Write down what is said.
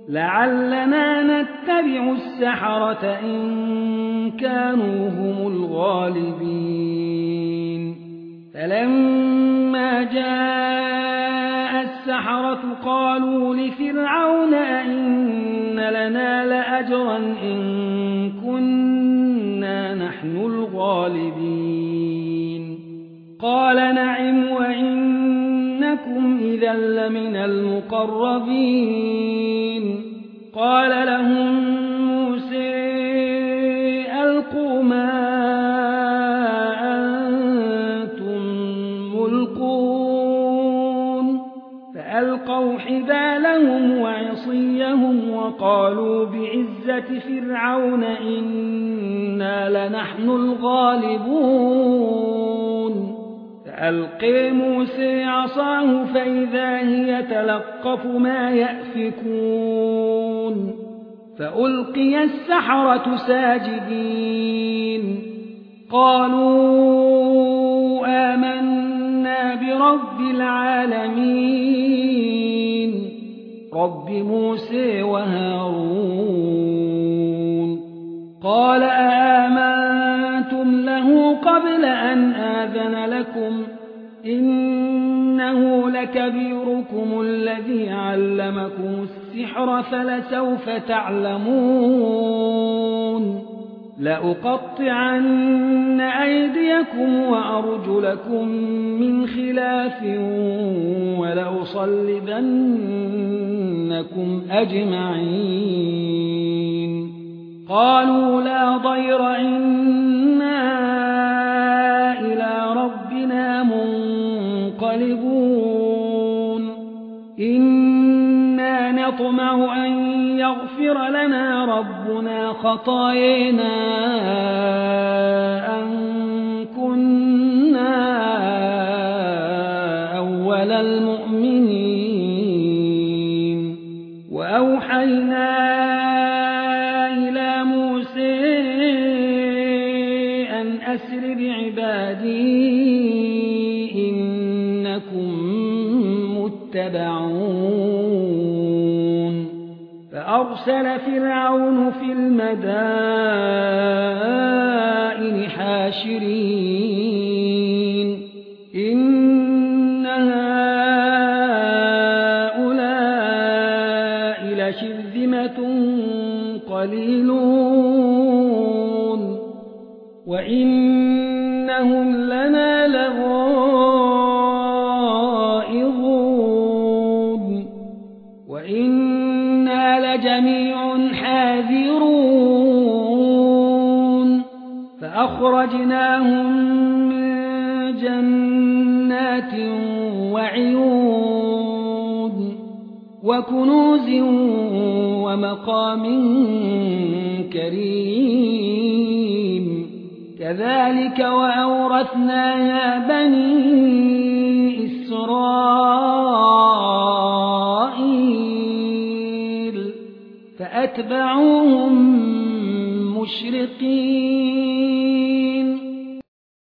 لعلنا نتبع السحرة إن كانوا هم الغالبين فلما جاء السحرة قالوا لفرعون أئن لنا لأجرا إن كنا نحن الغالبين قال نعم وإنكم إذا لمن المقربين قال لهم موسى ألقوا ما أنتم ملقون فألقوا حبالهم وعصيهم وقالوا بعزة فرعون إنا لنحن الغالبون فألقي موسى عصاه فإذا هي تلقف ما يأفكون فألقي السحرة ساجدين قالوا آمنا برب العالمين رب موسى وهارون قال آمنتم له قبل أن آذن لكم إنه لكبيركم الذي علمكم السحر فلسوف تعلمون لأقطعن أيديكم وأرجلكم من خلاف ولأصلبنكم أجمعين قالوا لا ضير إنا إلى ربنا منقلبون إنا نطمع أن يغفر لنا ربنا خطايانا أن كنا أول المؤمنين وأوحينا إلى موسى أن أسر بعبادي إنكم متبعون فأرسل فرعون في المدائن حاشرين إن هؤلاء لشرذمة قليلون وإنهم لنا لغائظون وإنا لجميع حاذرون فأخرجناهم من جنات وعيون وكنوز ومقام كريم كذلك وأورثناها بني إسرائيل فأتبعوهم مشرقين